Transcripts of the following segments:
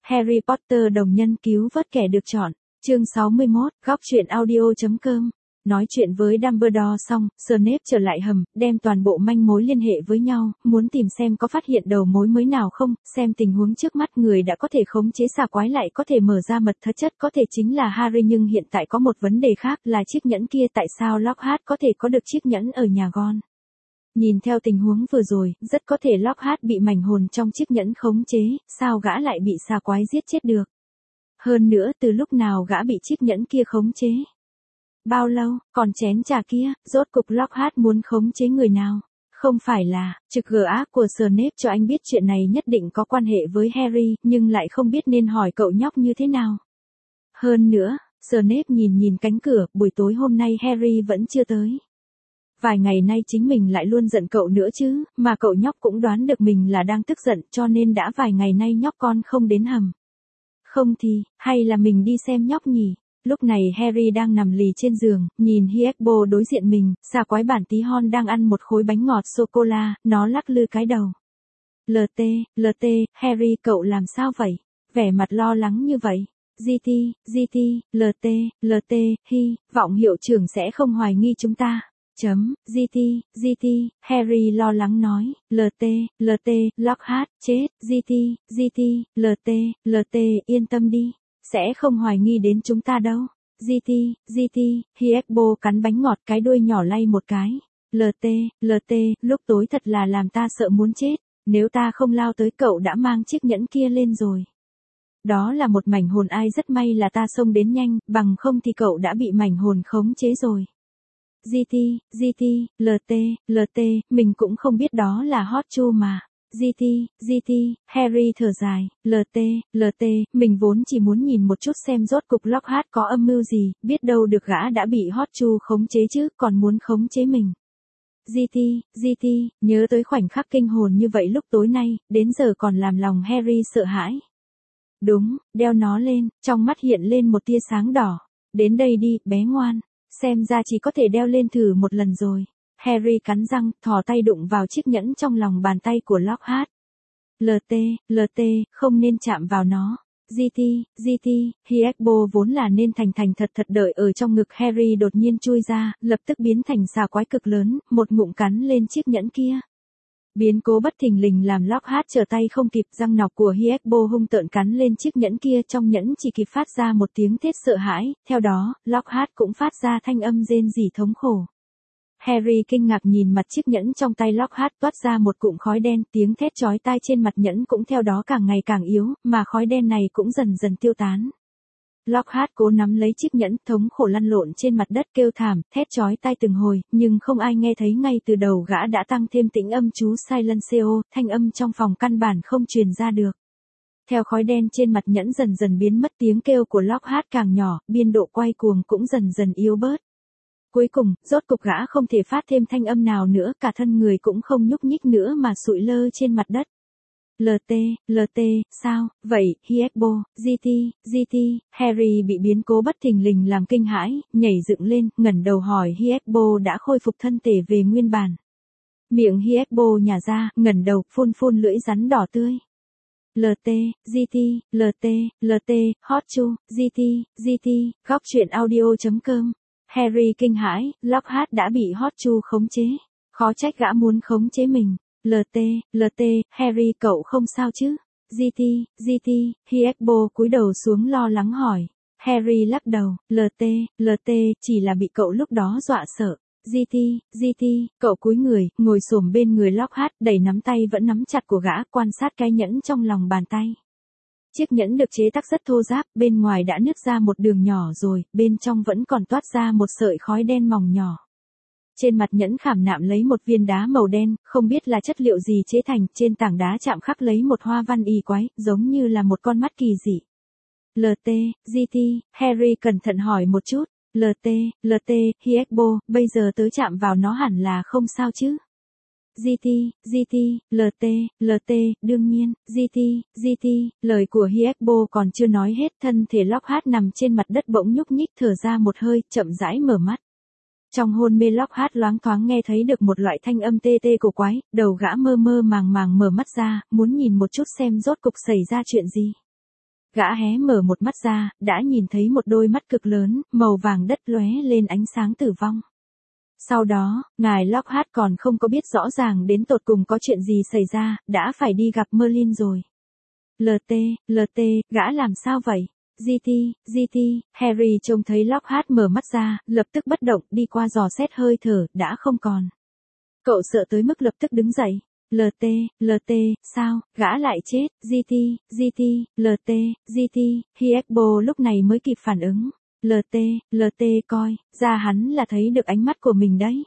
Harry Potter đồng nhân cứu vớt kẻ được chọn. Chương 61, góc truyện audio.com. Nói chuyện với Dumbledore xong, Snape trở lại hầm, đem toàn bộ manh mối liên hệ với nhau, muốn tìm xem có phát hiện đầu mối mới nào không, xem tình huống trước mắt người đã có thể khống chế xà quái lại có thể mở ra mật thất chất có thể chính là Harry, nhưng hiện tại có một vấn đề khác là chiếc nhẫn kia, tại sao Lockhart có thể có được chiếc nhẫn ở nhà Ron. Nhìn theo tình huống vừa rồi, rất có thể Lockhart bị mảnh hồn trong chiếc nhẫn khống chế, sao gã lại bị xà quái giết chết được. Hơn nữa từ lúc nào gã bị chiếc nhẫn kia khống chế. Bao lâu, còn chén trà kia, rốt cục Lockhart muốn khống chế người nào? Không phải là, trực gờ ác của Snape cho anh biết chuyện này nhất định có quan hệ với Harry, nhưng lại không biết nên hỏi cậu nhóc như thế nào. Hơn nữa, Snape nhìn cánh cửa, buổi tối hôm nay Harry vẫn chưa tới. Vài ngày nay chính mình lại luôn giận cậu nữa chứ, mà cậu nhóc cũng đoán được mình là đang tức giận, cho nên đã vài ngày nay nhóc con không đến hầm. Không thì, hay là mình đi xem nhóc nhỉ? Lúc này Harry đang nằm lì trên giường, nhìn Hyeokbo đối diện mình, xà quái bản tí hon đang ăn một khối bánh ngọt sô-cô-la, nó lắc lư cái đầu. LT, Harry cậu làm sao vậy? Vẻ mặt lo lắng như vậy. GT, LT, hy vọng hiệu trưởng sẽ không hoài nghi chúng ta. GT, Harry lo lắng nói, LT, Lockhart, chết, GT, LT, yên tâm đi, sẽ không hoài nghi đến chúng ta đâu. GT, Hyeokbo cắn bánh ngọt, cái đuôi nhỏ lay một cái. LT, lúc tối thật là làm ta sợ muốn chết, nếu ta không lao tới cậu đã mang chiếc nhẫn kia lên rồi. Đó là một mảnh hồn, ai rất may là ta xông đến nhanh, bằng không thì cậu đã bị mảnh hồn khống chế rồi. GT, LT, mình cũng không biết đó là hot chu mà. GT, Harry thở dài, LT, mình vốn chỉ muốn nhìn một chút xem rốt cục Lockhart có âm mưu gì, biết đâu được gã đã bị hot chu khống chế chứ, còn muốn khống chế mình. GT, nhớ tới khoảnh khắc kinh hồn như vậy lúc tối nay, đến giờ còn làm lòng Harry sợ hãi. Đúng, đeo nó lên, trong mắt hiện lên một tia sáng đỏ. Đến đây đi, bé ngoan. Xem ra chỉ có thể đeo lên thử một lần rồi. Harry cắn răng, thò tay đụng vào chiếc nhẫn trong lòng bàn tay của Lockhart. LT, không nên chạm vào nó. GT, Hyeokbo vốn là nên thành thật đợi ở trong ngực Harry đột nhiên chui ra, lập tức biến thành xà quái cực lớn, một ngụm cắn lên chiếc nhẫn kia. Biến cố bất thình lình làm Lockhart trở tay không kịp, răng nọc của Hyeokbo hung tợn cắn lên chiếc nhẫn kia, trong nhẫn chỉ kịp phát ra một tiếng thét sợ hãi, theo đó, Lockhart cũng phát ra thanh âm rên rỉ thống khổ. Harry kinh ngạc nhìn mặt chiếc nhẫn trong tay Lockhart, toát ra một cụm khói đen, tiếng thét chói tai trên mặt nhẫn cũng theo đó càng ngày càng yếu, mà khói đen này cũng dần tiêu tán. Lockhart cố nắm lấy chiếc nhẫn, thống khổ lăn lộn trên mặt đất kêu thảm, thét chói tai từng hồi, nhưng không ai nghe thấy, ngay từ đầu gã đã tăng thêm tĩnh âm chú Silencio, thanh âm trong phòng căn bản không truyền ra được. Theo khói đen trên mặt nhẫn dần biến mất, tiếng kêu của Lockhart càng nhỏ, biên độ quay cuồng cũng dần yếu bớt. Cuối cùng, rốt cục gã không thể phát thêm thanh âm nào nữa, cả thân người cũng không nhúc nhích nữa mà sụi lơ trên mặt đất. LT, sao, vậy, Hyeokbo, GT, Harry bị biến cố bất thình lình làm kinh hãi, nhảy dựng lên, ngẩng đầu hỏi Hyeokbo đã khôi phục thân thể về nguyên bản. Miệng Hyeokbo nhả ra, ngẩng đầu, phun lưỡi rắn đỏ tươi. LT, hot chu, GT, góc truyện audio.com. Harry kinh hãi, Lockhart đã bị hot chu khống chế. Khó trách gã muốn khống chế mình. LT, Harry cậu không sao chứ? GT, Hyeokbo cúi đầu xuống lo lắng hỏi. Harry lắc đầu, LT, chỉ là bị cậu lúc đó dọa sợ. GT, cậu cúi người, ngồi xổm bên người Lockhart, đẩy nắm tay vẫn nắm chặt của gã, quan sát cái nhẫn trong lòng bàn tay. Chiếc nhẫn được chế tác rất thô ráp, bên ngoài đã nứt ra một đường nhỏ rồi, bên trong vẫn còn toát ra một sợi khói đen mỏng nhỏ. Trên mặt nhẫn khảm nạm lấy một viên đá màu đen, không biết là chất liệu gì chế thành, trên tảng đá chạm khắc lấy một hoa văn y quái, giống như là một con mắt kỳ dị. GT, Harry cẩn thận hỏi một chút. LT, Hyeokbo, bây giờ tới chạm vào nó hẳn là không sao chứ? GT, LT, đương nhiên, GT, lời của Hyeokbo còn chưa nói hết, thân thể Lockhart nằm trên mặt đất bỗng nhúc nhích, thở ra một hơi, chậm rãi mở mắt. Trong hôn mê Lockhart loáng thoáng nghe thấy được một loại thanh âm tê cổ quái, đầu gã mơ màng mở mắt ra, muốn nhìn một chút xem rốt cục xảy ra chuyện gì. Gã hé mở một mắt ra, đã nhìn thấy một đôi mắt cực lớn, màu vàng đất lóe lên ánh sáng tử vong. Sau đó, ngài Lockhart còn không có biết rõ ràng đến tột cùng có chuyện gì xảy ra, đã phải đi gặp Merlin rồi. LT, gã làm sao vậy? GT, Harry trông thấy Lockhart mở mắt ra, lập tức bất động, đi qua dò xét hơi thở, đã không còn. Cậu sợ tới mức lập tức đứng dậy. LT, sao, gã lại chết? GT, Hiekbo lúc này mới kịp phản ứng. LT, coi, ra hắn là thấy được ánh mắt của mình đấy.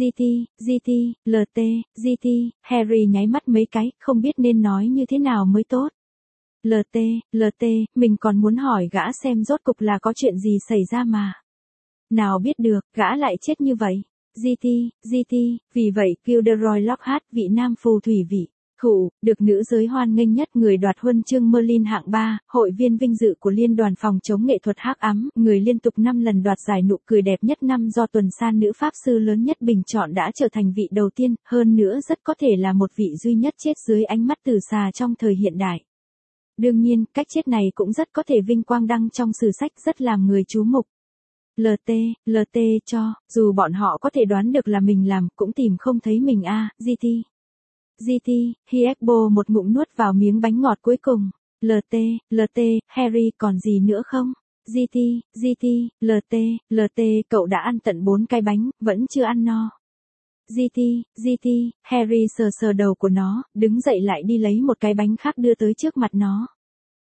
GT, Harry nháy mắt mấy cái, không biết nên nói như thế nào mới tốt. LT, mình còn muốn hỏi gã xem rốt cục là có chuyện gì xảy ra mà. Nào biết được, gã lại chết như vậy. GT, vì vậy Gilderoy Lockhart, vị nam phù thủy vị, thủ, được nữ giới hoan nghênh nhất, người đoạt huân chương Merlin hạng 3, hội viên vinh dự của Liên đoàn phòng chống nghệ thuật hắc ám, người liên tục 5 lần đoạt giải nụ cười đẹp nhất năm do tuần san nữ pháp sư lớn nhất bình chọn, đã trở thành vị đầu tiên, hơn nữa rất có thể là một vị duy nhất chết dưới ánh mắt từ xà trong thời hiện đại. Đương nhiên, cách chết này cũng rất có thể vinh quang đăng trong sử sách, rất làm người chú mục. LT cho, dù bọn họ có thể đoán được là mình làm, cũng tìm không thấy mình a. GT, Hiekbo một ngụm nuốt vào miếng bánh ngọt cuối cùng. LT, Harry còn gì nữa không? GT, LT, cậu đã ăn tận 4 cái bánh, vẫn chưa ăn no. GT, Harry sờ đầu của nó, đứng dậy lại đi lấy một cái bánh khác đưa tới trước mặt nó.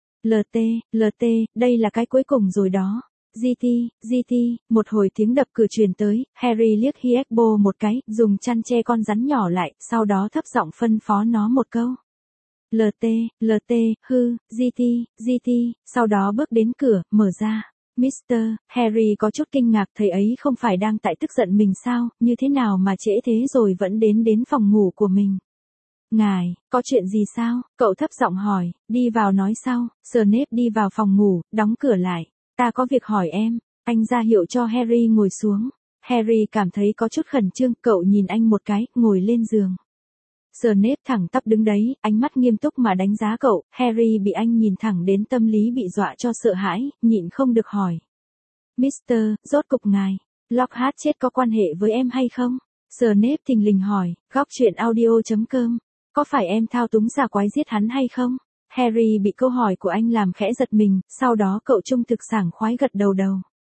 LT, đây là cái cuối cùng rồi đó. GT, một hồi tiếng đập cửa truyền tới, Harry liếc Hiekbo một cái, dùng chăn che con rắn nhỏ lại, sau đó thấp giọng phân phó nó một câu. LT, GT, sau đó bước đến cửa, mở ra. Mr. Harry có chút kinh ngạc, thầy ấy không phải đang tại tức giận mình sao, như thế nào mà trễ thế rồi vẫn đến phòng ngủ của mình. Ngài, có chuyện gì sao? Cậu thấp giọng hỏi, đi vào nói sau. Snape đi vào phòng ngủ, đóng cửa lại. Ta có việc hỏi em. Anh ra hiệu cho Harry ngồi xuống. Harry cảm thấy có chút khẩn trương, cậu nhìn anh một cái, ngồi lên giường. Snape thẳng tắp đứng đấy, ánh mắt nghiêm túc mà đánh giá cậu. Harry bị anh nhìn thẳng đến tâm lý bị dọa cho sợ hãi, nhịn không được hỏi. Mr. Rốt cục ngài, Lockhart chết có quan hệ với em hay không? Snape thình lình hỏi, góc truyện audio.com. Có phải em thao túng xà quái giết hắn hay không? Harry bị câu hỏi của anh làm khẽ giật mình, sau đó cậu trung thực sảng khoái gật đầu.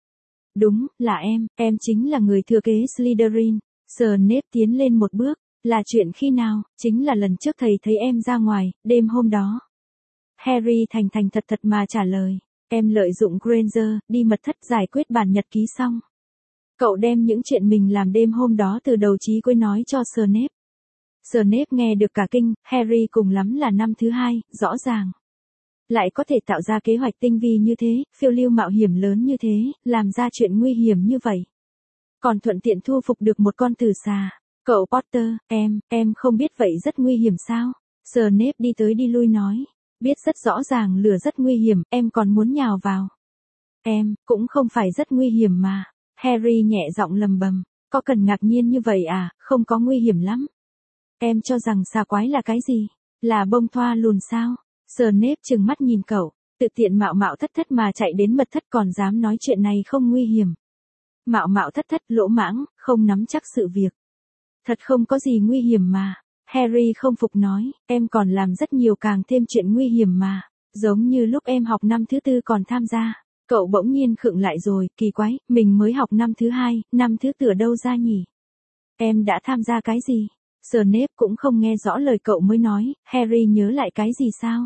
Đúng, là em chính là người thừa kế Slytherin. Snape tiến lên một bước. Là chuyện khi nào? Chính là lần trước thầy thấy em ra ngoài, đêm hôm đó. Harry thành thật mà trả lời. Em lợi dụng Granger, đi mật thất giải quyết bản nhật ký xong. Cậu đem những chuyện mình làm đêm hôm đó từ đầu chí cuối nói cho Snape. Snape nghe được cả kinh, Harry cùng lắm là năm thứ 2, rõ ràng. Lại có thể tạo ra kế hoạch tinh vi như thế, phiêu lưu mạo hiểm lớn như thế, làm ra chuyện nguy hiểm như vậy. Còn thuận tiện thu phục được một con tử xà. Cậu Potter, em không biết vậy rất nguy hiểm sao? Snape đi tới đi lui nói. Biết rất rõ ràng lửa rất nguy hiểm, em còn muốn nhào vào. Em, cũng không phải rất nguy hiểm mà. Harry nhẹ giọng lầm bầm. Có cần ngạc nhiên như vậy à, không có nguy hiểm lắm. Em cho rằng xà quái là cái gì? Là bông thoa lùn sao? Snape trừng mắt nhìn cậu, tự tiện mạo thất mà chạy đến mật thất còn dám nói chuyện này không nguy hiểm. Mạo thất lỗ mãng, không nắm chắc sự việc. Thật không có gì nguy hiểm mà. Harry không phục nói, em còn làm rất nhiều càng thêm chuyện nguy hiểm mà. Giống như lúc em học năm thứ 4 còn tham gia. Cậu bỗng nhiên khựng lại rồi, kỳ quái, mình mới học năm thứ 2, năm thứ 4 ở đâu ra nhỉ? Em đã tham gia cái gì? Snape cũng không nghe rõ lời cậu mới nói, Harry nhớ lại cái gì sao?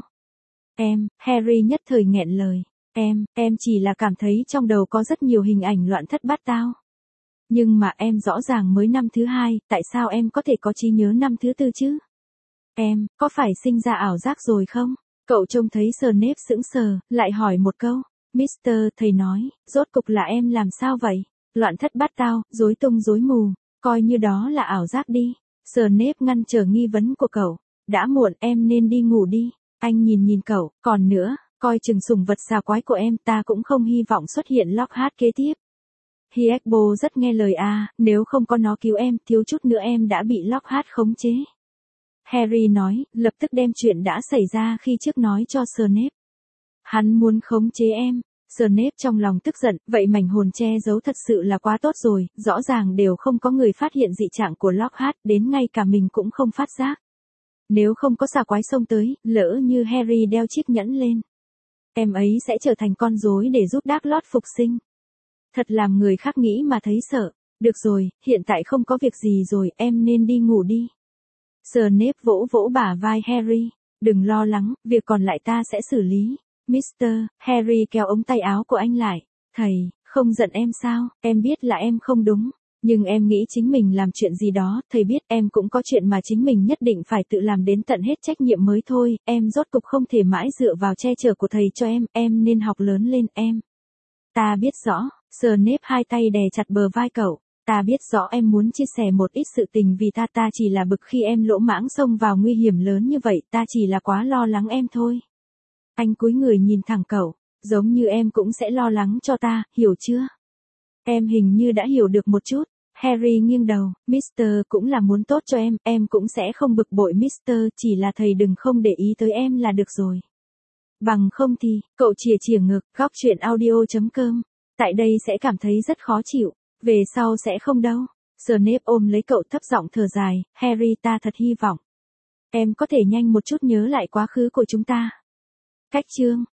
Harry nhất thời nghẹn lời. Em chỉ là cảm thấy trong đầu có rất nhiều hình ảnh loạn thất bát tao. Nhưng mà em rõ ràng mới năm thứ 2, tại sao em có thể có trí nhớ năm thứ 4 chứ? Em, có phải sinh ra ảo giác rồi không? Cậu trông thấy Snape sững sờ, lại hỏi một câu. Mr. Thầy nói, rốt cục là em làm sao vậy? Loạn thất bát tao, rối tung rối mù, coi như đó là ảo giác đi. Snape ngăn trở nghi vấn của cậu. Đã muộn, em nên đi ngủ đi. Anh nhìn cậu, còn nữa, coi chừng sủng vật xà quái của em, ta cũng không hy vọng xuất hiện Lockhart kế tiếp. Hiekbo rất nghe lời nếu không có nó cứu em, thiếu chút nữa em đã bị Lockhart khống chế. Harry nói, lập tức đem chuyện đã xảy ra khi trước nói cho Snape. Hắn muốn khống chế em. Snape trong lòng tức giận, vậy mảnh hồn che giấu thật sự là quá tốt rồi, rõ ràng đều không có người phát hiện dị trạng của Lockhart, đến ngay cả mình cũng không phát giác. Nếu không có xà quái xông tới, lỡ như Harry đeo chiếc nhẫn lên, em ấy sẽ trở thành con rối để giúp Dark Lord phục sinh. Thật làm người khác nghĩ mà thấy sợ. Được rồi, hiện tại không có việc gì rồi, em nên đi ngủ đi. Snape vỗ vỗ bả vai Harry. Đừng lo lắng, việc còn lại ta sẽ xử lý. Mr. Harry kéo ống tay áo của anh lại. Thầy, không giận em sao, em biết là em không đúng. Nhưng em nghĩ chính mình làm chuyện gì đó, thầy biết em cũng có chuyện mà chính mình nhất định phải tự làm đến tận hết trách nhiệm mới thôi. Em rốt cục không thể mãi dựa vào che chở của thầy cho em nên học lớn lên em. Ta biết rõ, Snape hai tay đè chặt bờ vai cậu. Ta biết rõ em muốn chia sẻ một ít sự tình vì ta chỉ là bực khi em lỗ mãng xông vào nguy hiểm lớn như vậy, ta chỉ là quá lo lắng em thôi. Anh cúi người nhìn thẳng cậu, giống như em cũng sẽ lo lắng cho ta, hiểu chưa? Em hình như đã hiểu được một chút. Harry nghiêng đầu, Mr. cũng là muốn tốt cho em cũng sẽ không bực bội Mr. chỉ là thầy đừng không để ý tới em là được rồi. Bằng không thì, cậu chìa chìa ngực, góc chuyện audio.com. Tại đây sẽ cảm thấy rất khó chịu, về sau sẽ không đâu. Snape ôm lấy cậu thấp giọng thở dài, Harry ta thật hy vọng. Em có thể nhanh một chút nhớ lại quá khứ của chúng ta. Cách chương.